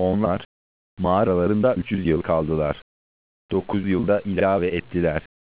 Onlar mağaralarında 300 yıl kaldılar. 9 yılda ilave ettiler.